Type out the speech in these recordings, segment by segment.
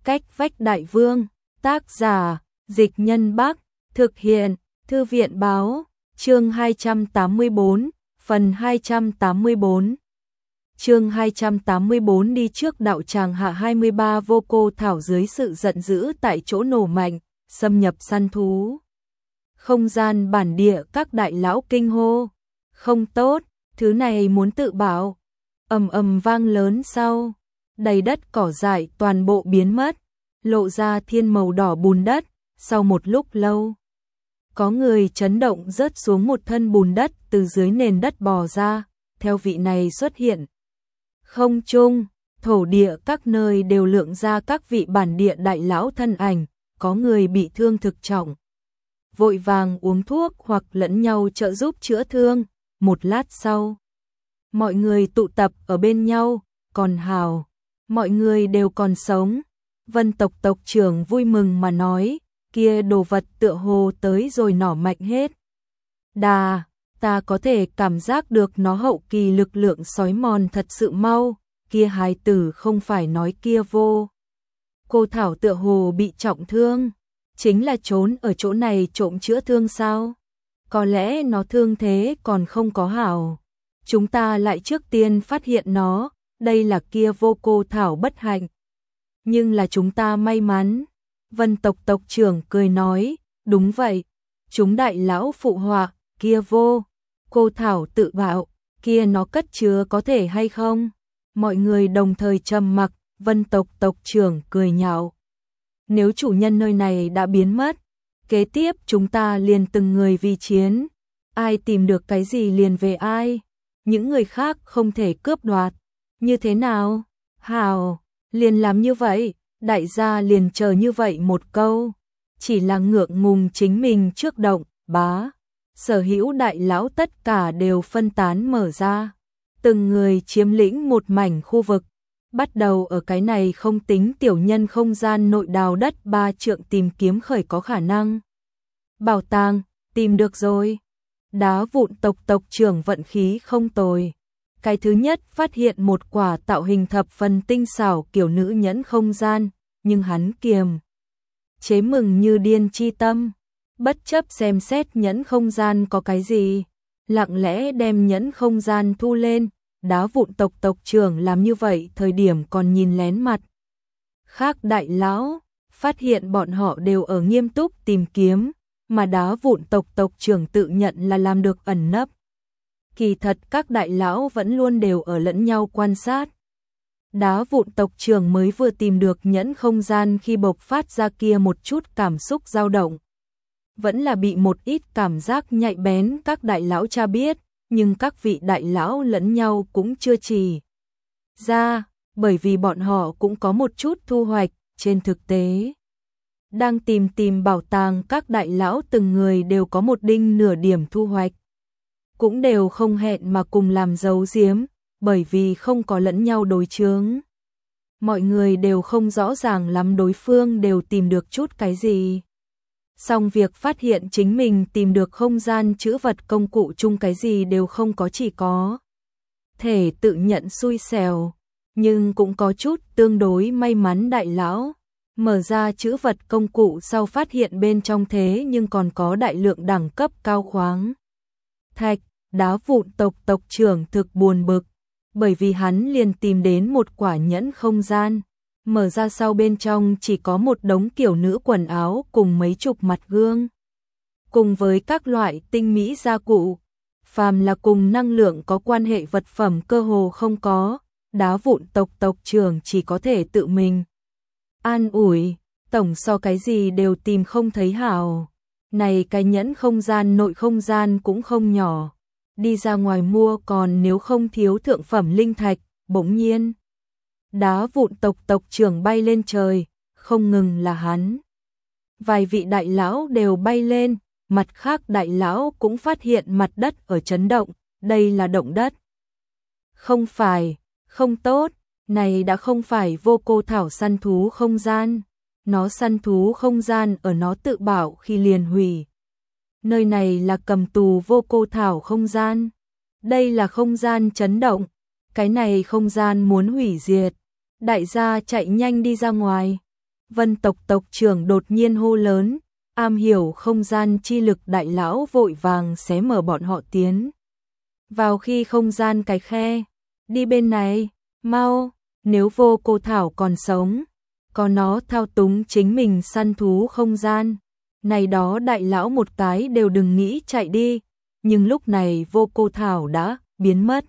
Cách vách đại vương, tác giả, Dịch Nhân Bắc, thực hiện, Thư viện báo, chương 284, phần 284. Chương 284 đi trước đạo tràng hạ 23 vô cô thảo dưới sự giận dữ tại chỗ nổ mạnh, xâm nhập săn thú. Không gian bản địa các đại lão kinh hô, không tốt, thứ này muốn tự bảo. Ầm ầm vang lớn sau, đầy đất cỏ dại toàn bộ biến mất, lộ ra thiên màu đỏ bùn đất, sau một lúc lâu. Có người chấn động rớt xuống một thân bùn đất từ dưới nền đất bò ra, theo vị này xuất hiện. Không trung, thổ địa các nơi đều lượng ra các vị bản địa đại lão thân ảnh, có người bị thương thực trọng. Vội vàng uống thuốc hoặc lẫn nhau trợ giúp chữa thương, một lát sau. Mọi người tụ tập ở bên nhau, còn hào, mọi người đều còn sống. Vân tộc tộc trưởng vui mừng mà nói, kia đồ vật tựa hồ tới rồi nỏ mạnh hết. Đà, ta có thể cảm giác được nó hậu kỳ lực lượng sói mòn thật sự mau, kia hài tử không phải nói kia vô. Cô Thảo tựa hồ bị trọng thương, chính là trốn ở chỗ này trộm chữa thương sao? Có lẽ nó thương thế còn không có hảo. Chúng ta lại trước tiên phát hiện nó, đây là kia vô cô Thảo bất hạnh. Nhưng là chúng ta may mắn. Vân tộc tộc trưởng cười nói, đúng vậy. Chúng đại lão phụ họa, kia vô cô Thảo tự bạo, kia nó cất chứa có thể hay không? Mọi người đồng thời trầm mặc, Vân tộc tộc trưởng cười nhạo. Nếu chủ nhân nơi này đã biến mất, kế tiếp chúng ta liền từng người vi chiến. Ai tìm được cái gì liền về ai. Những người khác không thể cướp đoạt. Như thế nào? Hào, liền làm như vậy, đại gia liền chờ như vậy một câu. Chỉ là ngượng ngùng chính mình trước động, bá. Sở hữu đại lão tất cả đều phân tán mở ra. Từng người chiếm lĩnh một mảnh khu vực. Bắt đầu ở cái này không tính tiểu nhân không gian nội đào đất 3 trượng tìm kiếm khởi có khả năng. Bảo tàng, tìm được rồi. Đá vụn tộc tộc trưởng vận khí không tồi. Cái thứ nhất phát hiện một quả tạo hình thập phần tinh xảo kiểu nữ nhẫn không gian, nhưng hắn kiềm chế mừng như điên chi tâm, bất chấp xem xét nhẫn không gian có cái gì, lặng lẽ đem nhẫn không gian thu lên. Đá vụn tộc tộc trưởng làm như vậy thời điểm còn nhìn lén mặt khác đại lão, phát hiện bọn họ đều ở nghiêm túc tìm kiếm, mà đá vụn tộc tộc trưởng tự nhận là làm được ẩn nấp. Kỳ thật các đại lão vẫn luôn đều ở lẫn nhau quan sát. Đá vụn tộc trưởng mới vừa tìm được nhẫn không gian khi bộc phát ra kia một chút cảm xúc dao động. Vẫn là bị một ít cảm giác nhạy bén các đại lão cha biết, nhưng các vị đại lão lẫn nhau cũng chưa chỉ ra, bởi vì bọn họ cũng có một chút thu hoạch trên thực tế. Đang tìm bảo tàng các đại lão từng người đều có một đinh nửa điểm thu hoạch. Cũng đều không hẹn mà cùng làm giấu giếm, bởi vì không có lẫn nhau đối chướng. Mọi người đều không rõ ràng lắm đối phương đều tìm được chút cái gì. Song việc phát hiện chính mình tìm được không gian trữ vật công cụ chung cái gì đều không có, chỉ có thể tự nhận xui xẻo, nhưng cũng có chút tương đối may mắn đại lão. Mở ra trữ vật công cụ sau phát hiện bên trong thế nhưng còn có đại lượng đẳng cấp cao khoáng thạch. Đá vụn tộc tộc trưởng thực buồn bực, bởi vì hắn liền tìm đến một quả nhẫn không gian. Mở ra sau bên trong chỉ có một đống kiểu nữ quần áo cùng mấy chục mặt gương. Cùng với các loại tinh mỹ gia cụ, phàm là cùng năng lượng có quan hệ vật phẩm cơ hồ không có. Đá vụn tộc tộc trưởng chỉ có thể tự mình an ủi, tổng so cái gì đều tìm không thấy hảo. Này cái nhẫn không gian nội không gian cũng không nhỏ. Đi ra ngoài mua còn nếu không thiếu thượng phẩm linh thạch. Bỗng nhiên đá vụn tộc tộc trưởng bay lên trời, không ngừng là hắn. Vài vị đại lão đều bay lên, mặt khác đại lão cũng phát hiện mặt đất ở chấn động, đây là động đất. Không phải, không tốt, này đã không phải vô cô Thảo săn thú không gian, nó săn thú không gian ở nó tự bảo khi liền hủy. Nơi này là cầm tù vô cô Thảo không gian, đây là không gian chấn động, cái này không gian muốn hủy diệt. Đại gia chạy nhanh đi ra ngoài. Vân tộc tộc trưởng đột nhiên hô lớn, am hiểu không gian chi lực đại lão vội vàng xé mở bọn họ tiến. Vào khi không gian cái khe, đi bên này, mau, nếu vô cô thảo còn sống, có nó thao túng chính mình săn thú không gian. Này đó đại lão một cái đều đừng nghĩ chạy đi, nhưng lúc này vô cô thảo đã biến mất.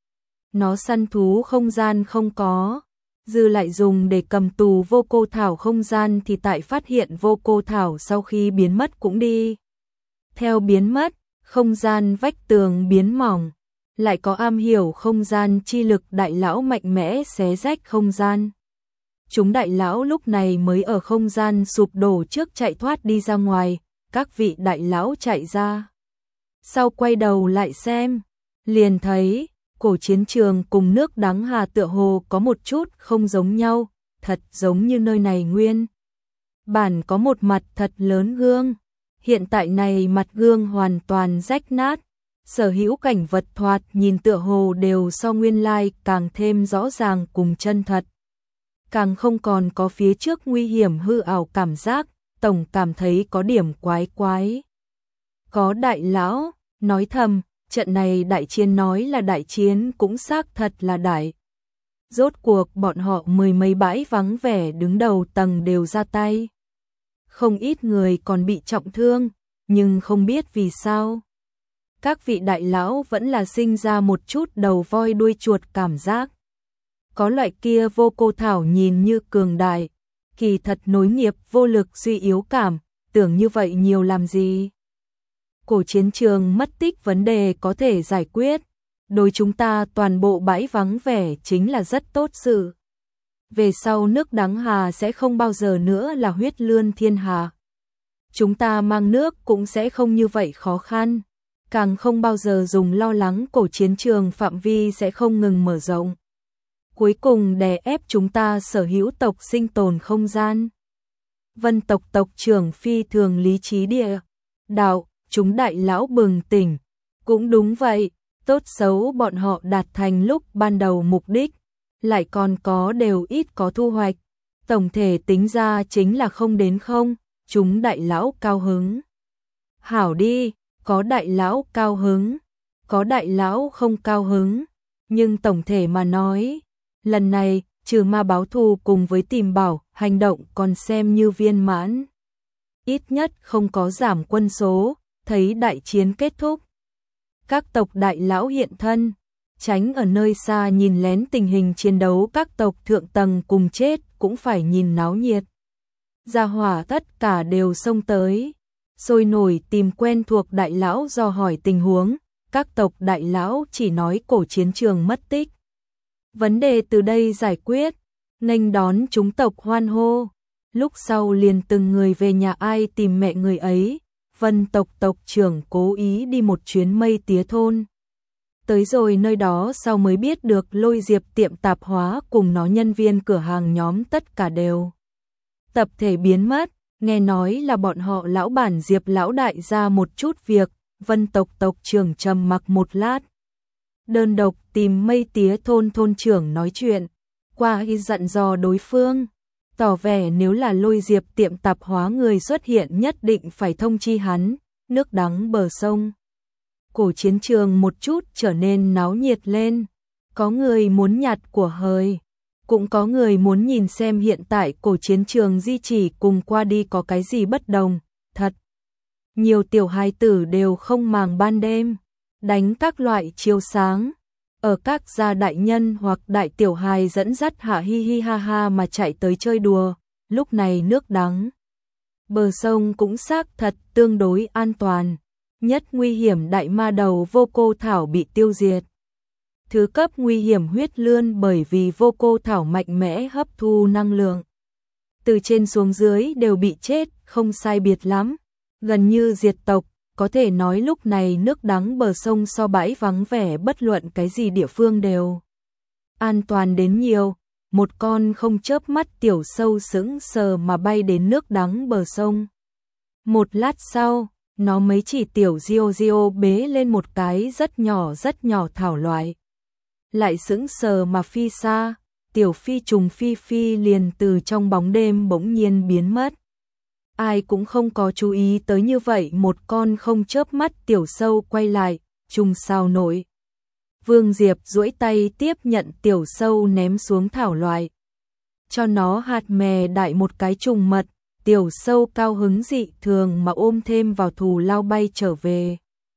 Nó săn thú không gian không có, dư lại dùng để cầm tù vô cô thảo không gian thì tại phát hiện vô cô thảo sau khi biến mất cũng đi. Theo biến mất, không gian vách tường biến mỏng, lại có am hiểu không gian chi lực đại lão mạnh mẽ xé rách không gian. Chúng đại lão lúc này mới ở không gian sụp đổ trước chạy thoát đi ra ngoài, các vị đại lão chạy ra. Sau quay đầu lại xem, liền thấy cổ chiến trường cùng nước Đắng Hà tựa hồ có một chút không giống nhau, thật giống như nơi này nguyên bản có một mặt thật lớn gương, hiện tại này mặt gương hoàn toàn rách nát, sở hữu cảnh vật thoạt nhìn tựa hồ đều so nguyên lai càng thêm rõ ràng cùng chân thật. Càng không còn có phía trước nguy hiểm hư ảo cảm giác, tổng cảm thấy có điểm quái quái. Có đại lão nói thầm, trận này đại chiến nói là đại chiến cũng xác thật là đại. Rốt cuộc bọn họ mười mấy bãi vắng vẻ đứng đầu tầng đều ra tay. Không ít người còn bị trọng thương, nhưng không biết vì sao. Các vị đại lão vẫn là sinh ra một chút đầu voi đuôi chuột cảm giác. Có loại kia vô cô thảo nhìn như cường đại, kỳ thật nối nghiệp vô lực suy yếu cảm, tưởng như vậy nhiều làm gì. Cổ chiến trường mất tích vấn đề có thể giải quyết, đối chúng ta toàn bộ bãi vắng vẻ chính là rất tốt sự. Về sau nước Đắng Hà sẽ không bao giờ nữa là huyết lươn thiên hà. Chúng ta mang nước cũng sẽ không như vậy khó khăn, càng không bao giờ dùng lo lắng cổ chiến trường phạm vi sẽ không ngừng mở rộng. Cuối cùng đè ép chúng ta sở hữu tộc sinh tồn không gian. Vân tộc tộc trưởng phi thường lý trí địa đạo, chúng đại lão bừng tỉnh. Cũng đúng vậy, tốt xấu bọn họ đạt thành lúc ban đầu mục đích, lại còn có đều ít có thu hoạch. Tổng thể tính ra chính là không đến không, chúng đại lão cao hứng. Hảo đi, có đại lão cao hứng, có đại lão không cao hứng, nhưng tổng thể mà nói, lần này, trừ ma báo thù cùng với tìm bảo, hành động còn xem như viên mãn. Ít nhất không có giảm quân số, thấy đại chiến kết thúc. Các tộc đại lão hiện thân, tránh ở nơi xa nhìn lén tình hình chiến đấu các tộc thượng tầng cùng chết cũng phải nhìn náo nhiệt. Gia hỏa tất cả đều xông tới, sôi nổi tìm quen thuộc đại lão do hỏi tình huống, các tộc đại lão chỉ nói cổ chiến trường mất tích. Vấn đề từ đây giải quyết, nghênh đón chúng tộc hoan hô, lúc sau liền từng người về nhà ai tìm mẹ người ấy. Vân tộc tộc trưởng cố ý đi một chuyến Mây Tía thôn. Tới rồi nơi đó sau mới biết được Lôi Diệp tiệm tạp hóa cùng nó nhân viên cửa hàng nhóm tất cả đều tập thể biến mất, nghe nói là bọn họ lão bản Diệp lão đại ra một chút việc, Vân tộc tộc trưởng trầm mặc một lát. Đơn độc tìm Mây Tía thôn thôn trưởng nói chuyện, qua y dặn dò đối phương. Tỏ vẻ nếu là Lôi Diệp tiệm tạp hóa người xuất hiện nhất định phải thông chi hắn, nước Đắng bờ sông. Cổ chiến trường một chút trở nên náo nhiệt lên, có người muốn nhặt của hời, cũng có người muốn nhìn xem hiện tại cổ chiến trường di chỉ cùng qua đi có cái gì bất đồng, thật. Nhiều tiểu hài tử đều không màng ban đêm, đánh các loại chiếu sáng. Ở các gia đại nhân hoặc đại tiểu hài dẫn dắt hạ hi hi ha ha mà chạy tới chơi đùa, lúc này nước Đắng bờ sông cũng xác thật tương đối an toàn, nhất nguy hiểm đại ma đầu vô cô thảo bị tiêu diệt. Thứ cấp nguy hiểm huyết lươn bởi vì vô cô thảo mạnh mẽ hấp thu năng lượng. Từ trên xuống dưới đều bị chết, không sai biệt lắm, gần như diệt tộc. Có thể nói lúc này nước Đắng bờ sông so bãi vắng vẻ bất luận cái gì địa phương đều an toàn đến nhiều, một con không chớp mắt tiểu sâu sững sờ mà bay đến nước Đắng bờ sông. Một lát sau, nó mấy chỉ tiểu Dio bế lên một cái rất nhỏ thảo loại. Lại sững sờ mà phi xa, tiểu phi trùng Phi Phi liền từ trong bóng đêm bỗng nhiên biến mất. Ai cũng không có chú ý tới như vậy một con không chớp mắt tiểu sâu quay lại, trùng sao nổi. Vương Diệp duỗi tay tiếp nhận tiểu sâu ném xuống thảo loại. Cho nó hạt mè đại một cái trùng mật, tiểu sâu cao hứng dị thường mà ôm thêm vào thù lao bay trở về.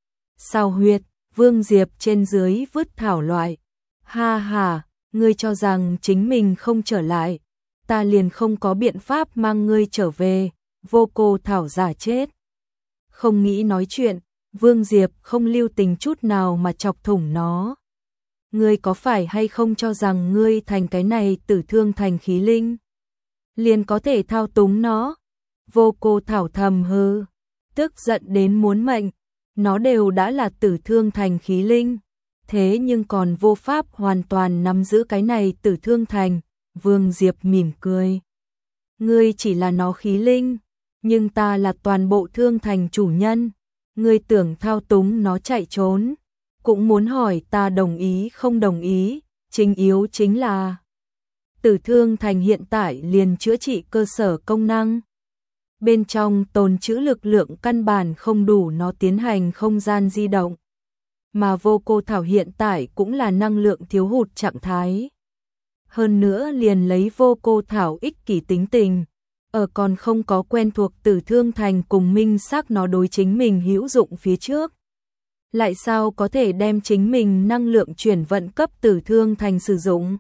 Sao huyệt, Vương Diệp trên dưới vứt thảo loại. Ha ha, ngươi cho rằng chính mình không trở lại, ta liền không có biện pháp mang ngươi trở về, vô cô thảo giả chết. Không nghĩ nói chuyện, Vương Diệp không lưu tình chút nào mà chọc thủng nó. Ngươi có phải hay không cho rằng ngươi thành cái này Tử Thương Thành khí linh liền có thể thao túng nó? Vô cô thảo thầm hừ, tức giận đến muốn mệnh, nó đều đã là Tử Thương Thành khí linh, thế nhưng còn vô pháp hoàn toàn nắm giữ cái này Tử Thương Thành. Vương Diệp mỉm cười. Ngươi chỉ là nó khí linh, nhưng ta là toàn bộ Thương Thành chủ nhân, ngươi tưởng thao túng nó chạy trốn, cũng muốn hỏi ta đồng ý không đồng ý, chính yếu chính là Tử Thương Thành hiện tại liền chữa trị cơ sở công năng. Bên trong tồn trữ lực lượng căn bản không đủ nó tiến hành không gian di động. Mà vô cô thảo hiện tại cũng là năng lượng thiếu hụt trạng thái. Hơn nữa liền lấy vô cô thảo ích kỷ tính tình, ở còn không có quen thuộc Tử Thương Thành cùng minh xác nó đối chính mình hữu dụng phía trước. Lại sao có thể đem chính mình năng lượng chuyển vận cấp Tử Thương Thành sử dụng?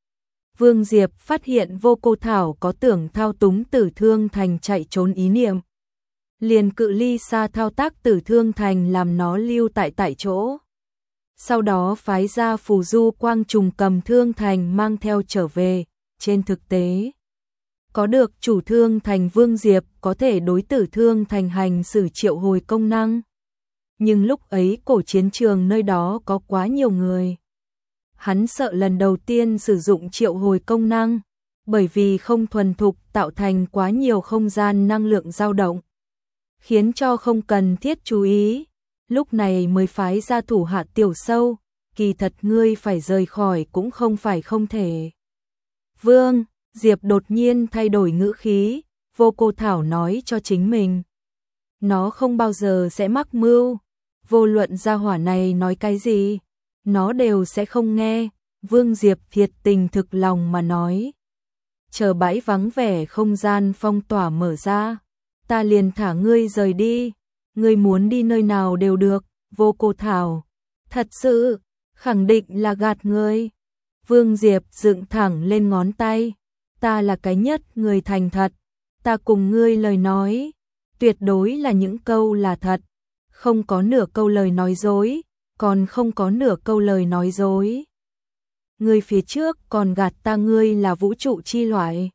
Vương Diệp phát hiện vô cô thảo có tưởng thao túng Tử Thương Thành chạy trốn ý niệm. Liền cự ly xa thao tác Tử Thương Thành làm nó lưu tại chỗ. Sau đó phái ra phù du quang trùng cầm Thương Thành mang theo trở về. Trên thực tế, có được chủ Thương Thành Vương Diệp có thể đối Tử Thương Thành hành xử triệu hồi công năng. Nhưng lúc ấy cổ chiến trường nơi đó có quá nhiều người. Hắn sợ lần đầu tiên sử dụng triệu hồi công năng, bởi vì không thuần thục tạo thành quá nhiều không gian năng lượng dao động, khiến cho không cần thiết chú ý. Lúc này mới phái ra thủ hạ tiểu sâu, kỳ thật ngươi phải rời khỏi cũng không phải không thể. Vương Diệp đột nhiên thay đổi ngữ khí, vô cô thảo nói cho chính mình. Nó không bao giờ sẽ mắc mưu, vô luận gia hỏa này nói cái gì, nó đều sẽ không nghe. Vương Diệp thiệt tình thực lòng mà nói. Chờ bãi vắng vẻ không gian phong tỏa mở ra, ta liền thả ngươi rời đi, ngươi muốn đi nơi nào đều được. Vô cô thảo, thật sự, khẳng định là gạt ngươi. Vương Diệp dựng thẳng lên ngón tay, ta là cái nhất người thành thật, ta cùng ngươi lời nói, tuyệt đối là những câu là thật, không có nửa câu lời nói dối, còn không có nửa câu lời nói dối. Ngươi phía trước còn gạt ta ngươi là vũ trụ chi loại.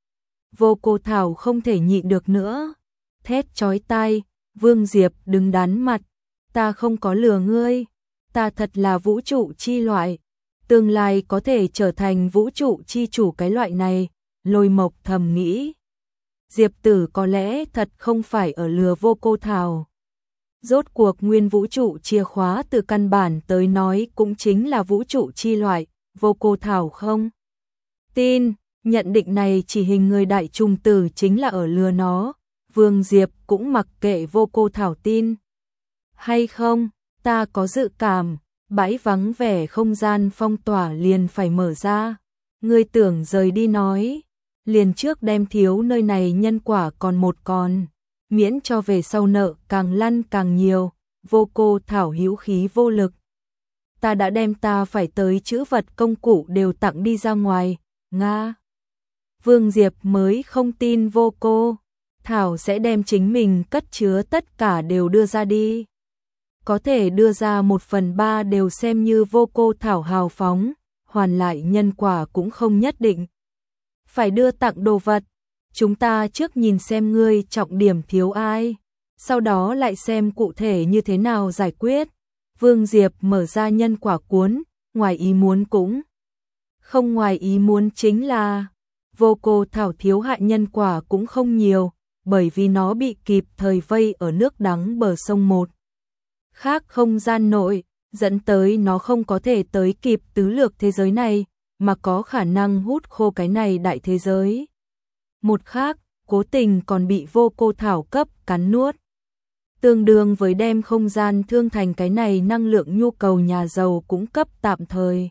Vô cô thảo không thể nhịn được nữa, thét chói tai. Vương Diệp đứng đắn mặt, ta không có lừa ngươi, ta thật là vũ trụ chi loại, tương lai có thể trở thành vũ trụ chi chủ cái loại này. Lôi Mộc thầm nghĩ, Diệp Tử có lẽ thật không phải ở lừa vô cô thảo. Rốt cuộc nguyên vũ trụ chìa khóa từ căn bản tới nói cũng chính là vũ trụ chi loại, vô cô thảo không tin, nhận định này chỉ hình người đại trùng tử chính là ở lừa nó. Vương Diệp cũng mặc kệ vô cô thảo tin hay không, ta có dự cảm, bãi vắng vẻ không gian phong tỏa liền phải mở ra. Ngươi tưởng rời đi nói, liền trước đem thiếu nơi này nhân quả còn một con, miễn cho về sau nợ càng lăn càng nhiều. Vô cô thảo hữu khí vô lực. Ta đã đem ta phải tới chữ vật công cụ đều tặng đi ra ngoài, Nga. Vương Diệp mới không tin vô cô thảo sẽ đem chính mình cất chứa tất cả đều đưa ra đi. Có thể đưa ra 1/3 đều xem như vô cô thảo hào phóng, hoàn lại nhân quả cũng không nhất định. Phải đưa tặng đồ vật, chúng ta trước nhìn xem ngươi trọng điểm thiếu ai, sau đó lại xem cụ thể như thế nào giải quyết. Vương Diệp mở ra nhân quả cuốn, ngoài ý muốn cũng không ngoài ý muốn chính là vô cô thảo thiếu hại nhân quả cũng không nhiều, bởi vì nó bị kịp thời vây ở nước đắng bờ sông một khác không gian nội, dẫn tới nó không có thể tới kịp tứ lược thế giới này, mà có khả năng hút khô cái này đại thế giới. Một khác, cố tình còn bị vô cô thảo cấp cắn nuốt. Tương đương với đem không gian thương thành cái này năng lượng nhu cầu nhà giàu cũng cấp tạm thời.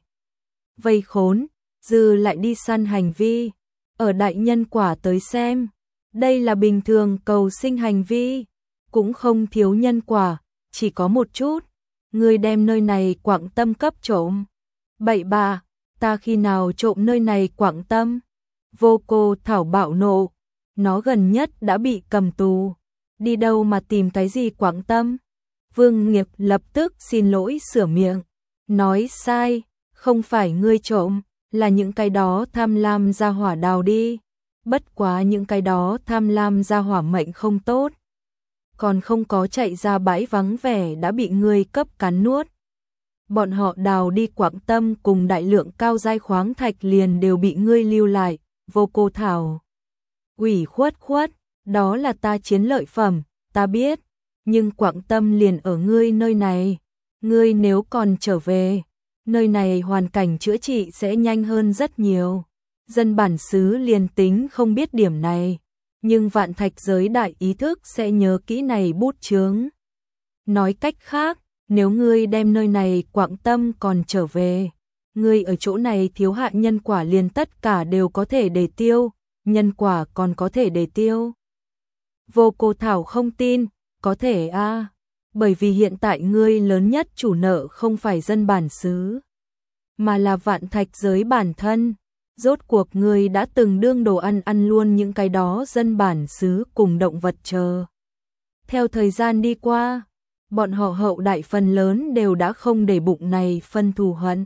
Vây khốn, dư lại đi săn hành vi. Ở đại nhân quả tới xem, đây là bình thường cầu sinh hành vi, cũng không thiếu nhân quả, chỉ có một chút. Ngươi đem nơi này Quảng Tâm cấp trộm. Bậy bạ, ta khi nào trộm nơi này Quảng Tâm? Vô cô thảo bạo nộ, nó gần nhất đã bị cầm tù. Đi đâu mà tìm cái gì Quảng Tâm? Vương Nghiệp lập tức xin lỗi sửa miệng, nói sai, không phải ngươi trộm, là những cái đó tham lam gia hỏa đào đi. Bất quá những cái đó tham lam gia hỏa mệnh không tốt, còn không có chạy ra bãi vắng vẻ đã bị ngươi cấp cắn nuốt. Bọn họ đào đi Quảng Tâm cùng đại lượng cao giai khoáng thạch liền đều bị ngươi lưu lại. Vô cô thảo ủy khuất, đó là ta chiến lợi phẩm, ta biết, nhưng Quảng Tâm liền ở ngươi nơi này, ngươi nếu còn trở về, nơi này hoàn cảnh chữa trị sẽ nhanh hơn rất nhiều. Dân bản xứ liền tính không biết điểm này, nhưng vạn thạch giới đại ý thức sẽ nhớ kỹ này bút chướng. Nói cách khác, nếu ngươi đem nơi này Quảng Tâm còn trở về, ngươi ở chỗ này thiếu hạ nhân quả liền tất cả đều có thể để tiêu, nhân quả còn có thể để tiêu. Vô cô thảo không tin, có thể a, bởi vì hiện tại ngươi lớn nhất chủ nợ không phải dân bản xứ, mà là vạn thạch giới bản thân. Rốt cuộc ngươi đã từng đương đồ ăn luôn những cái đó dân bản xứ cùng động vật chờ. Theo thời gian đi qua, bọn họ hậu đại phần lớn đều đã không để bụng này phân thù hận.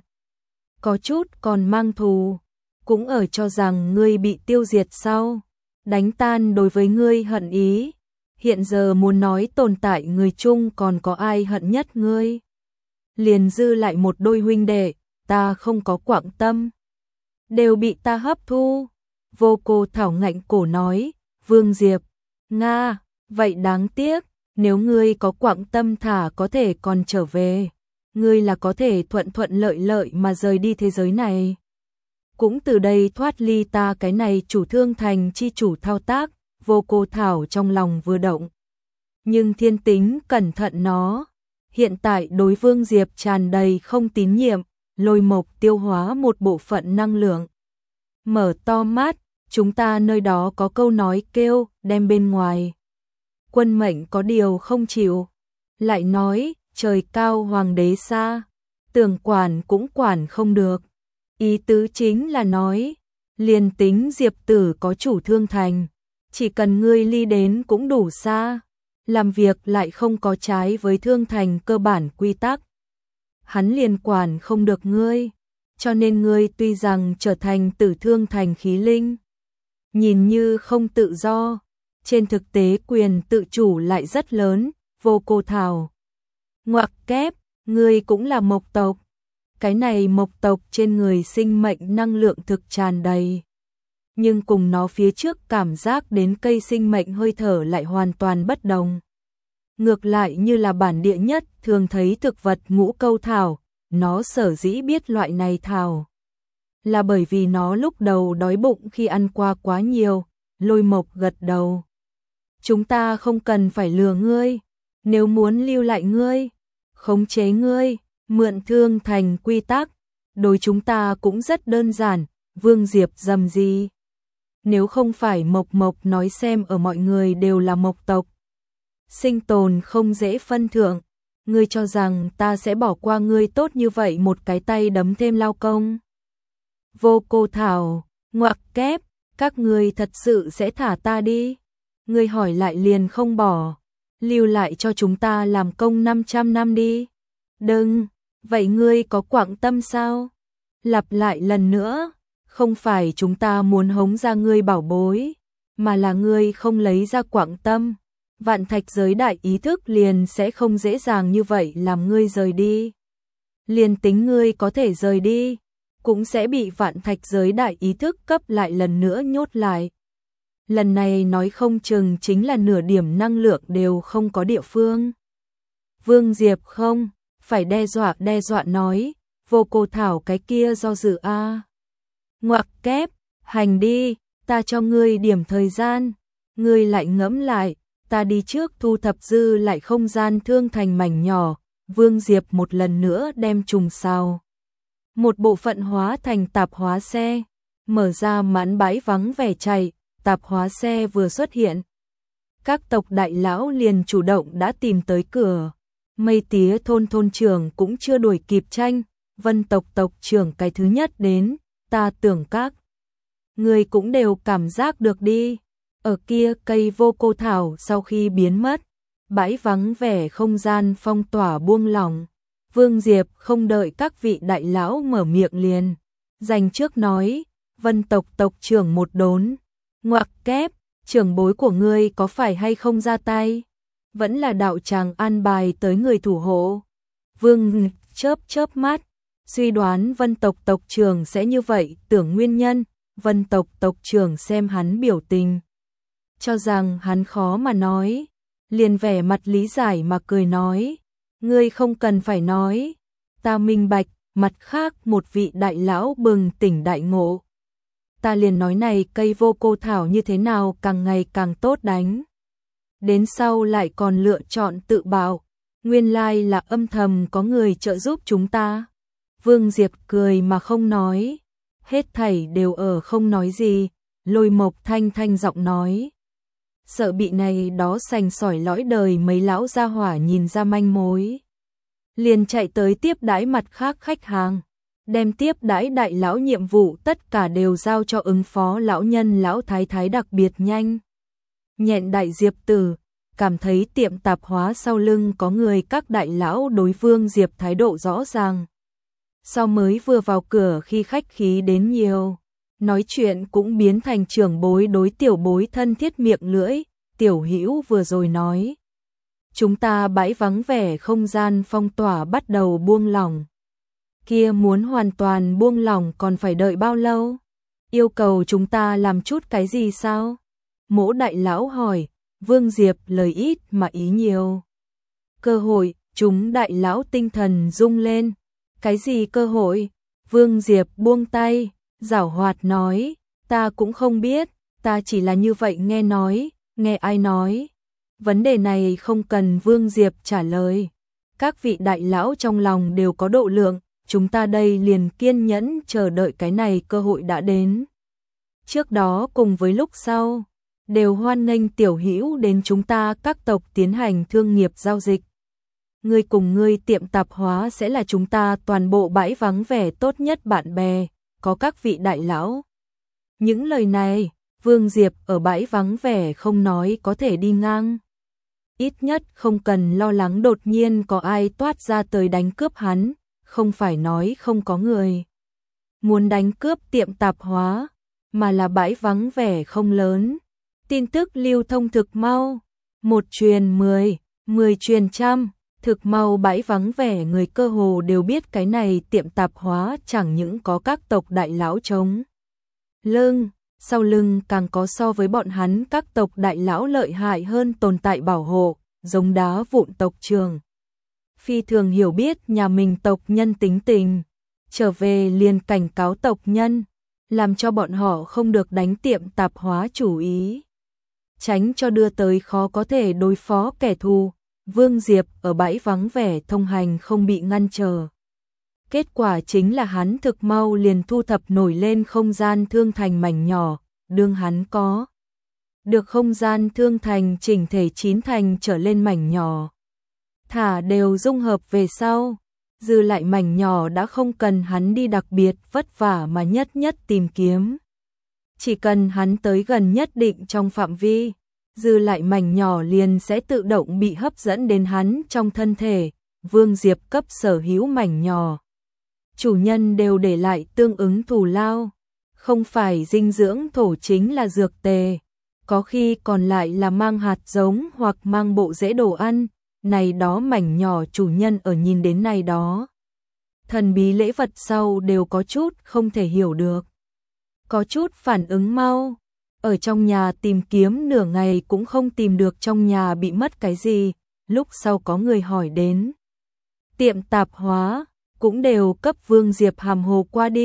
Có chút còn mang thù, cũng ở cho rằng ngươi bị tiêu diệt sau, đánh tan đối với ngươi hận ý. Hiện giờ muốn nói tồn tại người chung còn có ai hận nhất ngươi? Liền dư lại một đôi huynh đệ, ta không có Quảng Tâm, đều bị ta hấp thu. Vô cô thảo ngạnh cổ nói, Vương Diệp, Nga, vậy đáng tiếc, nếu ngươi có Quảng Tâm thả có thể còn trở về, ngươi là có thể thuận lợi mà rời đi thế giới này. Cũng từ đây thoát ly ta cái này chủ thương thành chi chủ thao tác. Vô cô thảo trong lòng vừa động, nhưng thiên tính cẩn thận nó, hiện tại đối Vương Diệp tràn đầy không tín nhiệm. Lôi Mộc tiêu hóa một bộ phận năng lượng, mở to mắt, chúng ta nơi đó có câu nói kêu, đem bên ngoài quân mệnh có điều không chịu, lại nói, trời cao hoàng đế xa, tưởng quản cũng quản không được. Ý tứ chính là nói, liền tính Diệp tử có chủ thương thành, chỉ cần ngươi ly đến cũng đủ xa, làm việc lại không có trái với thương thành cơ bản quy tắc, hắn liền quản không được ngươi, cho nên ngươi tuy rằng trở thành tử thương thành khí linh, nhìn như không tự do, trên thực tế quyền tự chủ lại rất lớn. Vô cô thảo ngoặc kép, ngươi cũng là mộc tộc, cái này mộc tộc trên người sinh mệnh năng lượng thực tràn đầy, nhưng cùng nó phía trước cảm giác đến cây sinh mệnh hơi thở lại hoàn toàn bất đồng. Ngược lại như là bản địa nhất thường thấy thực vật ngũ câu thảo, nó sở dĩ biết loại này thảo là bởi vì nó lúc đầu đói bụng khi ăn qua quá nhiều. Lôi Mộc gật đầu. Chúng ta không cần phải lừa ngươi, nếu muốn lưu lại ngươi, khống chế ngươi, mượn thương thành quy tắc, đối chúng ta cũng rất đơn giản. Vương Diệp rầm gì. Nếu không phải Mộc nói xem ở mọi người đều là mộc tộc, sinh tồn không dễ phân thượng, ngươi cho rằng ta sẽ bỏ qua ngươi tốt như vậy một cái tay đấm thêm lao công? Vô cô thảo ngoặc kép, các ngươi thật sự sẽ thả ta đi? Ngươi hỏi lại liền không bỏ, lưu lại cho chúng ta làm công 500 năm đi. Đừng, vậy ngươi có Quảng Tâm sao? Lặp lại lần nữa, không phải chúng ta muốn hống ra ngươi bảo bối, mà là ngươi không lấy ra Quảng Tâm, vạn thạch giới đại ý thức liền sẽ không dễ dàng như vậy làm ngươi rời đi. Liền tính ngươi có thể rời đi, cũng sẽ bị vạn thạch giới đại ý thức cấp lại lần nữa nhốt lại. Lần này nói không chừng chính là nửa điểm năng lượng đều không có địa phương. Vương Diệp không, phải đe dọa nói, vô cô thảo cái kia do dự a. Ngoặc kép, hành đi, ta cho ngươi điểm thời gian. Ngươi lại ngẫm lại, ta đi trước thu thập dư lại không gian thương thành mảnh nhỏ. Vương Diệp một lần nữa đem trùng sao một bộ phận hóa thành tạp hóa xe, mở ra mãn bãi vắng vẻ chạy, tạp hóa xe vừa xuất hiện. Các tộc đại lão liền chủ động đã tìm tới cửa. Mây Tía thôn trưởng cũng chưa đuổi kịp tranh, Vân tộc tộc trưởng cái thứ nhất đến, ta tưởng các người cũng đều cảm giác được đi. Ở kia cây vô cô thảo sau khi biến mất, bãi vắng vẻ không gian phong tỏa buông lỏng. Vương Diệp không đợi các vị đại lão mở miệng liền, dành trước nói, Vân tộc tộc trưởng một đốn, ngoặc kép, trưởng bối của ngươi có phải hay không ra tay? Vẫn là đạo tràng an bài tới người thủ hộ. Vương chớp mắt, suy đoán Vân tộc tộc trưởng sẽ như vậy, tưởng nguyên nhân, Vân tộc tộc trưởng xem hắn biểu tình, cho rằng hắn khó mà nói, liền vẻ mặt lý giải mà cười nói, ngươi không cần phải nói, ta minh bạch. Mặt khác một vị đại lão bừng tỉnh đại ngộ, ta liền nói này cây vô cô thảo như thế nào càng ngày càng tốt đánh. Đến sau lại còn lựa chọn tự bạo, nguyên lai là âm thầm có người trợ giúp chúng ta. Vương Diệp cười mà không nói, hết thảy đều ở không nói gì. Lôi Mộc thanh giọng nói, sợ bị này đó sành sỏi lõi đời mấy lão gia hỏa nhìn ra manh mối, liền chạy tới tiếp đãi mặt khác khách hàng, đem tiếp đãi đại lão nhiệm vụ tất cả đều giao cho ứng phó lão nhân lão thái thái đặc biệt nhanh nhẹn. Đại Diệp Tử cảm thấy tiệm tạp hóa sau lưng có người, các đại lão đối Vương Diệp thái độ rõ ràng, so mới vừa vào cửa khi khách khí đến nhiều, nói chuyện cũng biến thành trưởng bối đối tiểu bối thân thiết miệng lưỡi. Tiểu Hữu vừa rồi nói, chúng ta bãi vắng vẻ không gian phong tỏa bắt đầu buông lỏng. Kia muốn hoàn toàn buông lỏng còn phải đợi bao lâu? Yêu cầu chúng ta làm chút cái gì sao? Mỗ đại lão hỏi. Vương Diệp lời ít mà ý nhiều. Cơ hội, chúng đại lão tinh thần rung lên. Cái gì cơ hội? Vương Diệp buông tay, giảo hoạt nói, ta cũng không biết, ta chỉ là như vậy nghe nói, nghe ai nói. Vấn đề này không cần Vương Diệp trả lời. Các vị đại lão trong lòng đều có độ lượng, chúng ta đây liền kiên nhẫn chờ đợi cái này cơ hội đã đến. Trước đó cùng với lúc sau, đều hoan nghênh Tiểu Hữu đến chúng ta các tộc tiến hành thương nghiệp giao dịch. Ngươi cùng ngươi tiệm tạp hóa sẽ là chúng ta toàn bộ bãi vắng vẻ tốt nhất bạn bè, có các vị đại lão. Những lời này, Vương Diệp ở bãi vắng vẻ không nói có thể đi ngang. Ít nhất không cần lo lắng đột nhiên có ai toát ra tới đánh cướp hắn, không phải nói không có người muốn đánh cướp tiệm tạp hóa, mà là bãi vắng vẻ không lớn. Tin tức lưu thông thực mau, 1 truyền 10, 10 truyền trăm, thực mau bãi vắng vẻ người cơ hồ đều biết cái này tiệm tạp hóa chẳng những có các tộc đại lão chống lưng, sau lưng càng có so với bọn hắn các tộc đại lão lợi hại hơn tồn tại bảo hộ, giống đá vụn tộc trường. Phi thường hiểu biết nhà mình tộc nhân tính tình, trở về liền cảnh cáo tộc nhân, làm cho bọn họ không được đánh tiệm tạp hóa chủ ý, tránh cho đưa tới khó có thể đối phó kẻ thù. Vương Diệp ở bãi vắng vẻ thông hành không bị ngăn trở. Kết quả chính là hắn thực mau liền thu thập nổi lên không gian thương thành mảnh nhỏ, đương hắn có được không gian thương thành chỉnh thể 9 thành trở lên mảnh nhỏ. Thả đều dung hợp về sau, dư lại mảnh nhỏ đã không cần hắn đi đặc biệt vất vả mà nhất tìm kiếm. Chỉ cần hắn tới gần nhất định trong phạm vi, dư lại mảnh nhỏ liền sẽ tự động bị hấp dẫn đến hắn trong thân thể. Vương Diệp cấp sở hữu mảnh nhỏ, chủ nhân đều để lại tương ứng thù lao, không phải dinh dưỡng thổ chính là dược tề, có khi còn lại là mang hạt giống hoặc mang bộ rễ đồ ăn. Này đó mảnh nhỏ chủ nhân ở nhìn đến này đó thần bí lễ vật sau đều có chút không thể hiểu được, có chút phản ứng mau. Ở trong nhà tìm kiếm nửa ngày cũng không tìm được trong nhà bị mất cái gì, lúc sau có người hỏi đến tiệm tạp hóa, cũng đều cấp Vương Diệp hàm hồ qua đi.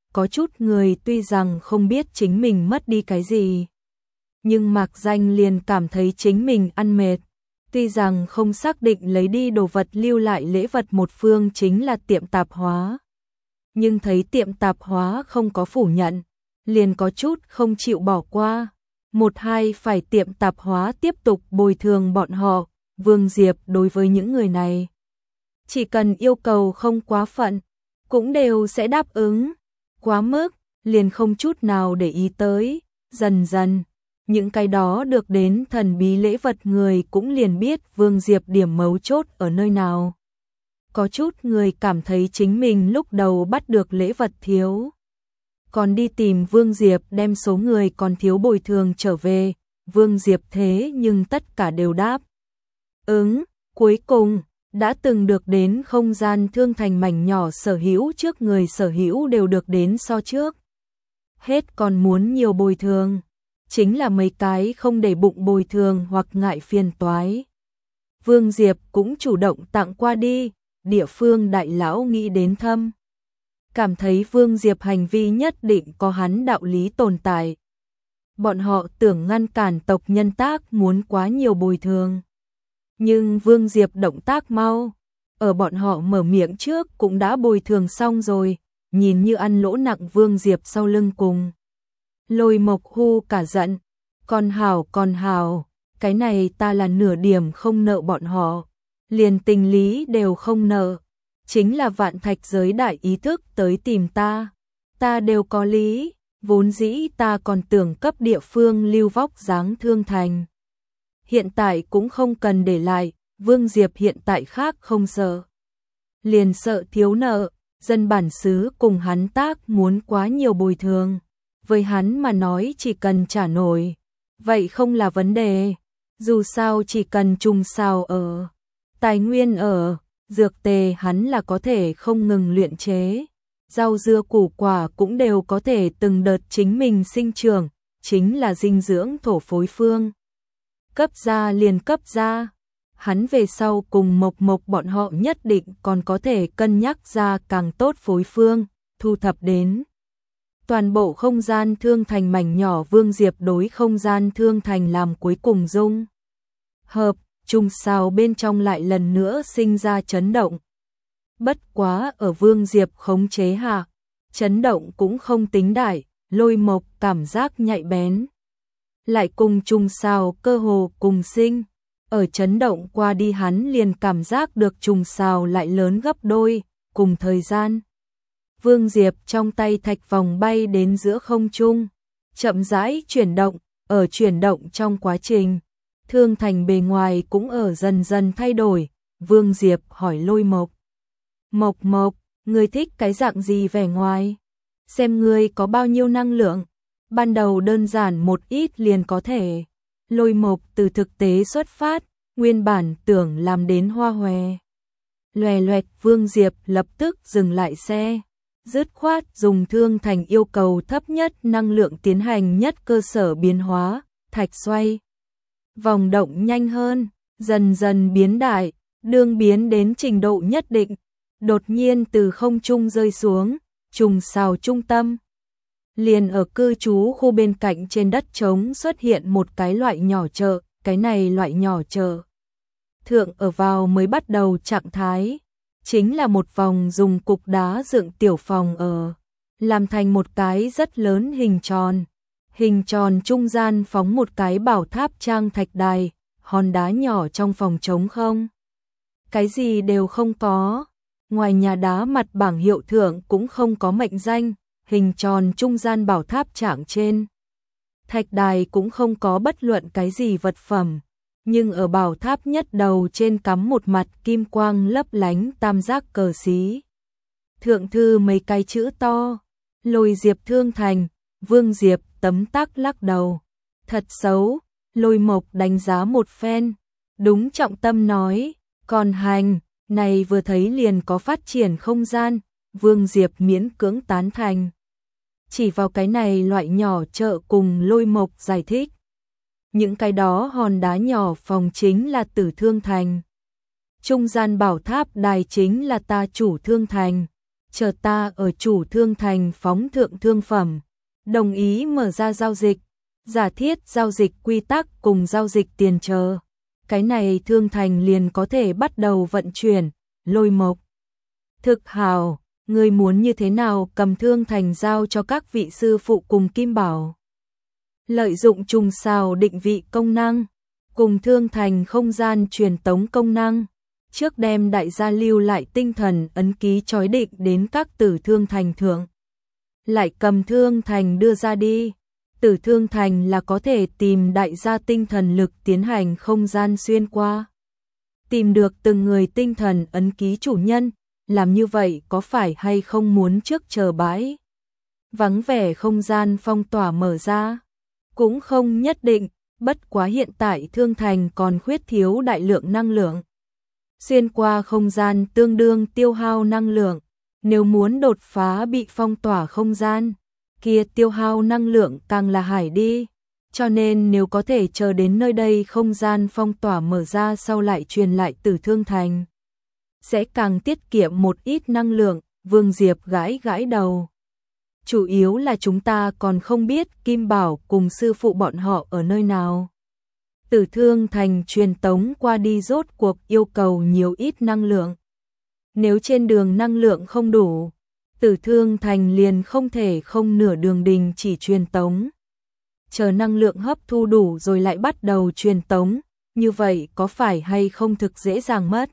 có chút người tuy rằng không biết chính mình mất đi cái gì, nhưng mạc danh liền cảm thấy chính mình ăn mệt. Tuy rằng không xác định lấy đi đồ vật lưu lại lễ vật một phương chính là tiệm tạp hóa, nhưng thấy tiệm tạp hóa không có phủ nhận, liền có chút không chịu bỏ qua. Một hai phải tiệm tạp hóa tiếp tục bồi thường bọn họ. Vương Diệp đối với những người này, chỉ cần yêu cầu không quá phận, cũng đều sẽ đáp ứng. Quá mức, liền không chút nào để ý tới. Dần dần, những cái đó được đến thần bí lễ vật người cũng liền biết Vương Diệp điểm mấu chốt ở nơi nào. Có chút người cảm thấy chính mình lúc đầu bắt được lễ vật thiếu, còn đi tìm Vương Diệp đem số người còn thiếu bồi thường trở về. Vương Diệp thế nhưng tất cả đều đáp ứng. Cuối cùng, đã từng được đến không gian thương thành mảnh nhỏ sở hữu trước người sở hữu đều được đến so trước hết còn muốn nhiều bồi thường. Chính là mấy cái không để bụng bồi thường hoặc ngại phiền toái, Vương Diệp cũng chủ động tặng qua đi. Địa phương đại lão nghĩ đến thâm, cảm thấy Vương Diệp hành vi nhất định có hắn đạo lý tồn tại. Bọn họ tưởng ngăn cản tộc nhân tác muốn quá nhiều bồi thường, nhưng Vương Diệp động tác mau, ở bọn họ mở miệng trước cũng đã bồi thường xong rồi. Nhìn như ăn lỗ nặng Vương Diệp sau lưng cùng Lôi Mộc hu cả giận. Còn hảo, cái này ta là nửa điểm không nợ bọn họ, liền tình lý đều không nợ. Chính là vạn thạch giới đại ý thức tới tìm ta đều có lý. Vốn dĩ ta còn tưởng cấp địa phương lưu vóc dáng thương thành, hiện tại cũng không cần để lại. Vương Diệp hiện tại khác không sợ, liền sợ thiếu nợ. Dân bản xứ cùng hắn tác muốn quá nhiều bồi thường, với hắn mà nói chỉ cần trả nổi, vậy không là vấn đề. Dù sao chỉ cần trùng sao ở, tài nguyên ở, dược tề hắn là có thể không ngừng luyện chế. Rau dưa củ quả cũng đều có thể từng đợt chính mình sinh trưởng, chính là dinh dưỡng thổ phối phương. Cấp ra liền cấp ra, hắn về sau cùng Mộc Mộc bọn họ nhất định còn có thể cân nhắc ra càng tốt phối phương, thu thập đến. Toàn bộ không gian thương thành mảnh nhỏ. Vương Diệp đối không gian thương thành làm cuối cùng dung hợp, trùng sao bên trong lại lần nữa sinh ra chấn động. Bất quá ở Vương Diệp khống chế hạ, chấn động cũng không tính đại. Lôi Mộc cảm giác nhạy bén, lại cùng trùng sao cơ hồ cùng sinh. Ở chấn động qua đi hắn liền cảm giác được trùng sao lại lớn gấp đôi. Cùng thời gian, Vương Diệp trong tay thạch vòng bay đến giữa không trung, chậm rãi chuyển động. Ở chuyển động trong quá trình, thương thành bề ngoài cũng ở dần dần thay đổi. Vương Diệp hỏi Lôi Mộc, Mộc, ngươi thích cái dạng gì vẻ ngoài? Xem ngươi có bao nhiêu năng lượng. Ban đầu đơn giản một ít liền có thể. Lôi Mộc từ thực tế xuất phát, nguyên bản tưởng làm đến hoa hòe loè loẹt. Vương Diệp lập tức dừng lại xe, dứt khoát dùng thương thành yêu cầu thấp nhất năng lượng tiến hành nhất cơ sở biến hóa. Thạch xoay vòng động nhanh hơn, dần dần biến đại, đương biến đến trình độ nhất định, đột nhiên từ không trung rơi xuống, trùng sao trung tâm. Liền ở cư trú khu bên cạnh trên đất trống xuất hiện một cái loại nhỏ chợ. Cái này loại nhỏ chợ thượng ở vào mới bắt đầu trạng thái, chính là một vòng dùng cục đá dựng tiểu phòng ở, làm thành một cái rất lớn hình tròn. Hình tròn trung gian phóng một cái bảo tháp trang thạch đài, hòn đá nhỏ trong phòng trống không. Cái gì đều không có, ngoài nhà đá mặt bảng hiệu thượng cũng không có mệnh danh. Hình tròn trung gian bảo tháp trạng trên thạch đài cũng không có bất luận cái gì vật phẩm, nhưng ở bảo tháp nhất đầu trên cắm một mặt kim quang lấp lánh tam giác cờ xí. Thượng thư mấy cái chữ to, Lôi Diệp thương thành. Vương Diệp tấm tắc lắc đầu, thật xấu. Lôi Mộc đánh giá một phen, đúng trọng tâm nói, còn hành, này vừa thấy liền có phát triển không gian. Vương Diệp miễn cưỡng tán thành, chỉ vào cái này loại nhỏ chợ cùng Lôi Mộc giải thích. Những cái đó hòn đá nhỏ phòng chính là Tử Thương Thành, trung gian bảo tháp đài chính là ta chủ thương thành. chờ ta ở chủ thương thành phóng thượng thương phẩm, đồng ý mở ra giao dịch, giả thiết giao dịch quy tắc cùng giao dịch tiền chờ. Cái này thương thành liền có thể bắt đầu vận chuyển. Lôi Mộc: thực hào, ngươi muốn như thế nào cầm thương thành giao cho các vị sư phụ cùng Kim Bảo. Lợi dụng trùng xào định vị công năng, cùng thương thành không gian truyền tống công năng, trước đem đại gia lưu lại tinh thần ấn ký chói định đến các tử thương thành thượng. Lại cầm thương thành đưa ra đi. Tử thương thành là có thể tìm đại gia tinh thần lực tiến hành không gian xuyên qua. Tìm được từng người tinh thần ấn ký chủ nhân, làm như vậy có phải hay không muốn trước chờ bãi vắng vẻ không gian phong tỏa mở ra? Cũng không nhất định, bất quá hiện tại thương thành còn khuyết thiếu đại lượng năng lượng. Xuyên qua không gian tương đương tiêu hao năng lượng, nếu muốn đột phá bị phong tỏa không gian, kia tiêu hao năng lượng càng là hải đi. Cho nên nếu có thể chờ đến nơi đây không gian phong tỏa mở ra sau lại truyền lại Tử Thương Thành, sẽ càng tiết kiệm một ít năng lượng. Vương Diệp gãi gãi đầu. Chủ yếu là chúng ta còn không biết Kim Bảo cùng sư phụ bọn họ ở nơi nào. Tử Thương Thành truyền tống qua đi rốt cuộc yêu cầu nhiều ít năng lượng. Nếu trên đường năng lượng không đủ, Tử Thương Thành liền không thể không nửa đường đình chỉ truyền tống. Chờ năng lượng hấp thu đủ rồi lại bắt đầu truyền tống, như vậy có phải hay không thực dễ dàng mất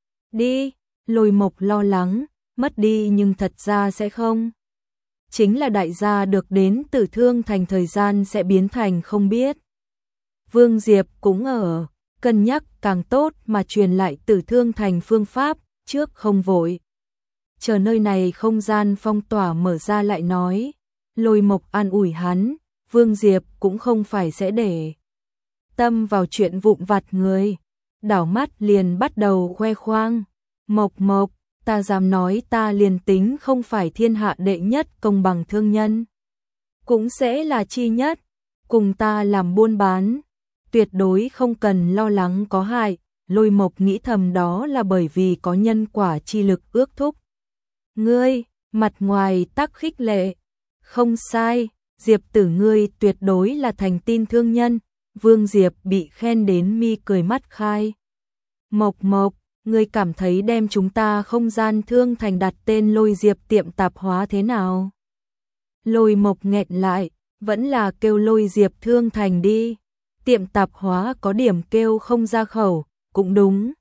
đi? Lôi Mộc lo lắng, mất đi nhưng thật ra sẽ không. Chính là đại gia được đến Tử Thương Thành thời gian sẽ biến thành không biết. Vương Diệp cũng ở cân nhắc càng tốt mà truyền lại Tử Thương Thành phương pháp, trước không vội. Chờ nơi này không gian phong tỏa mở ra lại nói. Lôi Mộc an ủi hắn, Vương Diệp cũng không phải sẽ để tâm vào chuyện vụn vặt người. Đảo mắt liền bắt đầu khoe khoang. Mộc Mộc, ta dám nói ta liền tính không phải thiên hạ đệ nhất công bằng thương nhân, cũng sẽ là chi nhất. Cùng ta làm buôn bán, tuyệt đối không cần lo lắng có hại. Lôi Mộc nghĩ thầm đó là bởi vì có nhân quả chi lực ước thúc. Ngươi, mặt ngoài tác khích lệ. Không sai, Diệp tử ngươi tuyệt đối là thành tin thương nhân. Vương Diệp bị khen đến mi cười mắt khai. Mộc Mộc, ngươi cảm thấy đem chúng ta không gian thương thành đặt tên Lôi Diệp tiệm tạp hóa thế nào? Lôi Mộc nghẹn lại, vẫn là kêu Lôi Diệp thương thành đi. Tiệm tạp hóa có điểm kêu không ra khẩu, cũng đúng.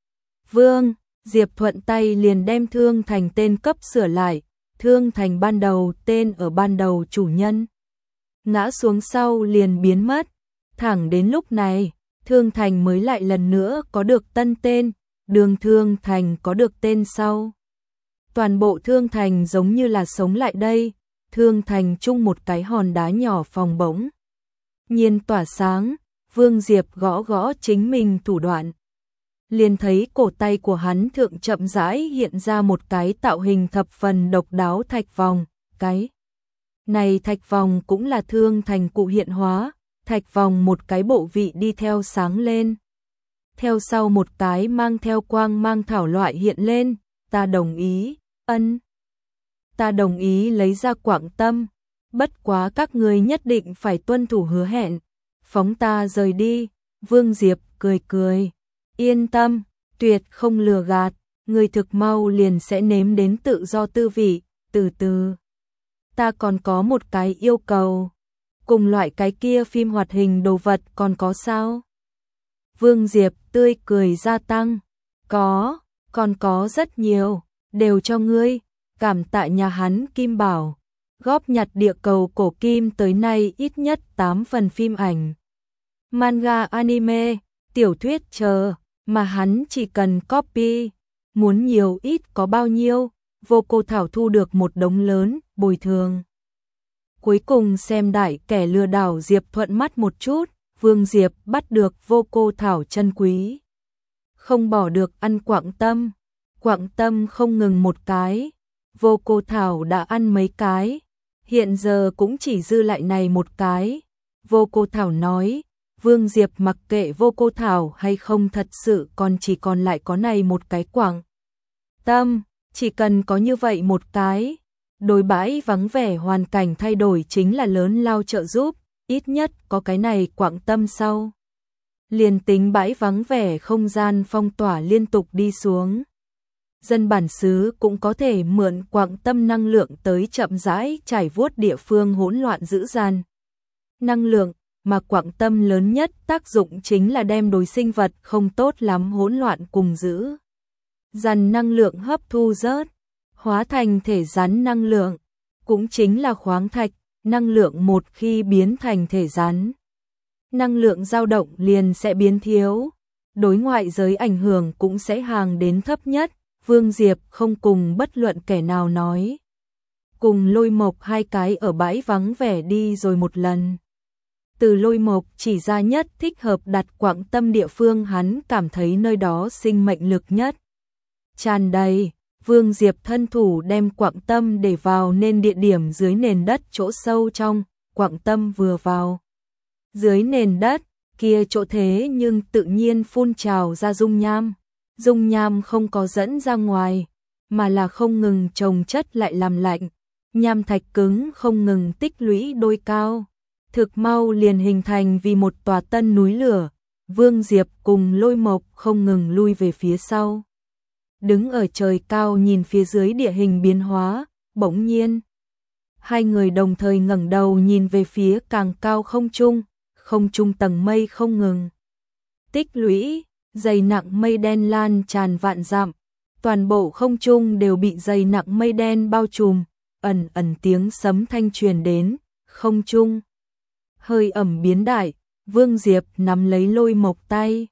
Vương Diệp thuận tay liền đem thương thành tên cấp sửa lại. Thương thành ban đầu tên ở ban đầu chủ nhân ngã xuống sau liền biến mất. Thẳng đến lúc này, thương thành mới lại lần nữa có được tân tên. Đường Thương Thành có được tên sau. Toàn bộ thương thành giống như là sống lại đây. Thương thành chung một cái hòn đá nhỏ phòng bỗng nhiên tỏa sáng. Vương Diệp gõ gõ chính mình thủ đoạn, liền thấy cổ tay của hắn thượng chậm rãi hiện ra một cái tạo hình thập phần độc đáo thạch vòng. Cái này thạch vòng cũng là thương thành cụ hiện hóa. Thạch vòng một cái bộ vị đi theo sáng lên, theo sau một cái mang theo quang mang thảo loại hiện lên. Ta đồng ý. Ân, ta đồng ý lấy ra Quảng Tâm, bất quá các ngươi nhất định phải tuân thủ hứa hẹn, phóng ta rời đi. Vương Diệp cười cười, yên tâm, tuyệt không lừa gạt, người thực mau liền sẽ nếm đến tự do tư vị. Từ từ, ta còn có một cái yêu cầu, cùng loại cái kia phim hoạt hình đồ vật còn có sao? Vương Diệp tươi cười gia tăng, còn có rất nhiều, đều cho ngươi. Cảm tạ nhà hắn Kim Bảo, góp nhặt địa cầu cổ kim tới nay ít nhất 8 phần phim ảnh, manga, anime, tiểu thuyết chờ, mà hắn chỉ cần copy, muốn nhiều ít có bao nhiêu. Vô Cô Thảo thu được một đống lớn bồi thường. Cuối cùng xem đại kẻ lừa đảo Diệp thuận mắt một chút. Vương Diệp bắt được Vô Cô Thảo chân quý, không bỏ được ăn Quảng Tâm. Quảng Tâm không ngừng một cái, Vô Cô Thảo đã ăn mấy cái, hiện giờ cũng chỉ dư lại này một cái. Vô Cô Thảo nói, Vương Diệp mặc kệ Vô Cô Thảo hay không, thật sự còn chỉ còn lại có này một cái Quảng Tâm. Chỉ cần có như vậy một cái, đối bãi vắng vẻ hoàn cảnh thay đổi chính là lớn lao trợ giúp, ít nhất có cái này quặng tâm sau. Liền tính bãi vắng vẻ không gian phong tỏa liên tục đi xuống. Dân bản xứ cũng có thể mượn quặng tâm năng lượng tới chậm rãi trải vuốt địa phương hỗn loạn dữ dằn. Năng lượng mà quặng tâm lớn nhất tác dụng chính là đem đối sinh vật không tốt lắm hỗn loạn cùng giữ dằn năng lượng hấp thu rớt, hóa thành thể rắn năng lượng, cũng chính là khoáng thạch, năng lượng một khi biến thành thể rắn. Năng lượng dao động liền sẽ biến thiếu, đối ngoại giới ảnh hưởng cũng sẽ hàng đến thấp nhất. Vương Diệp không cùng bất luận kẻ nào nói. Cùng Lôi Mộc hai cái ở bãi vắng vẻ đi rồi một lần. Từ Lôi Mộc chỉ ra nhất thích hợp đặt quặng tâm địa phương hắn cảm thấy nơi đó sinh mệnh lực nhất. Tràn đầy, Vương Diệp thân thủ đem quặng tâm để vào nên địa điểm dưới nền đất chỗ sâu trong, quặng tâm vừa vào. Dưới nền đất, kia chỗ thế nhưng tự nhiên phun trào ra dung nham. Dung nham không có dẫn ra ngoài, mà là không ngừng chồng chất lại làm lạnh. Nham thạch cứng không ngừng tích lũy đôi cao. Thực mau liền hình thành vì một tòa tân núi lửa. Vương Diệp cùng Lôi Mộc không ngừng lui về phía sau. Đứng ở trời cao nhìn phía dưới địa hình biến hóa, bỗng nhiên. Hai người đồng thời ngẩng đầu nhìn về phía càng cao không trung tầng mây không ngừng. Tích lũy. Dày nặng mây đen lan tràn vạn dặm, toàn bộ không trung đều bị dày nặng mây đen bao trùm, ẩn ẩn tiếng sấm thanh truyền đến, không trung hơi ẩm biến đại, Vương Diệp nắm lấy Lôi Mộc tay,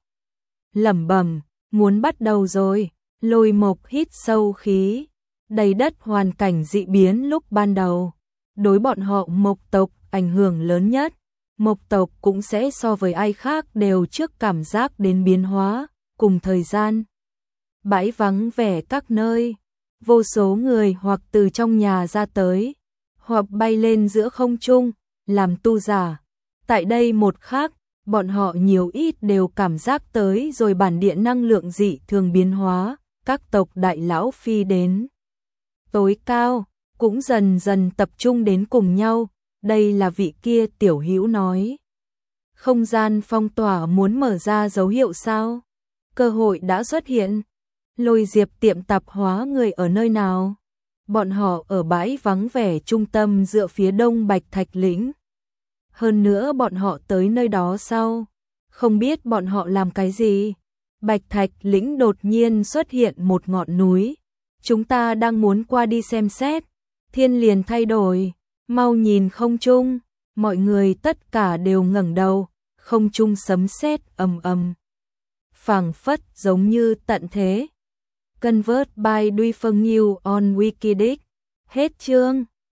lẩm bẩm, muốn bắt đầu rồi. Lôi Mộc hít sâu khí, đầy đất hoàn cảnh dị biến lúc ban đầu, đối bọn họ Mộc tộc ảnh hưởng lớn nhất. Mộc tộc cũng sẽ so với ai khác đều trước cảm giác đến biến hóa, cùng thời gian. Bãi vắng vẻ các nơi, vô số người hoặc từ trong nhà ra tới, hoặc bay lên giữa không trung, làm tu giả. Tại đây một khắc, bọn họ nhiều ít đều cảm giác tới rồi bản địa năng lượng dị thường biến hóa, các tộc đại lão phi đến. Tối cao, cũng dần dần tập trung đến cùng nhau. Đây là vị kia tiểu hữu nói. Không gian phong tỏa muốn mở ra dấu hiệu sao? Cơ hội đã xuất hiện. Lôi Diệp tiệm tạp hóa người ở nơi nào? Bọn họ ở bãi vắng vẻ trung tâm dựa phía đông Bạch Thạch Lĩnh. Hơn nữa bọn họ tới nơi đó sau. Không biết bọn họ làm cái gì. Bạch Thạch Lĩnh đột nhiên xuất hiện một ngọn núi. Chúng ta đang muốn qua đi xem xét. Thiên liền thay đổi. Mau nhìn không trung, mọi người tất cả đều ngẩng đầu, không trung sấm sét ầm ầm. Phảng phất giống như tận thế. Convert by Duy Phương New on Wikidic. Hết chương.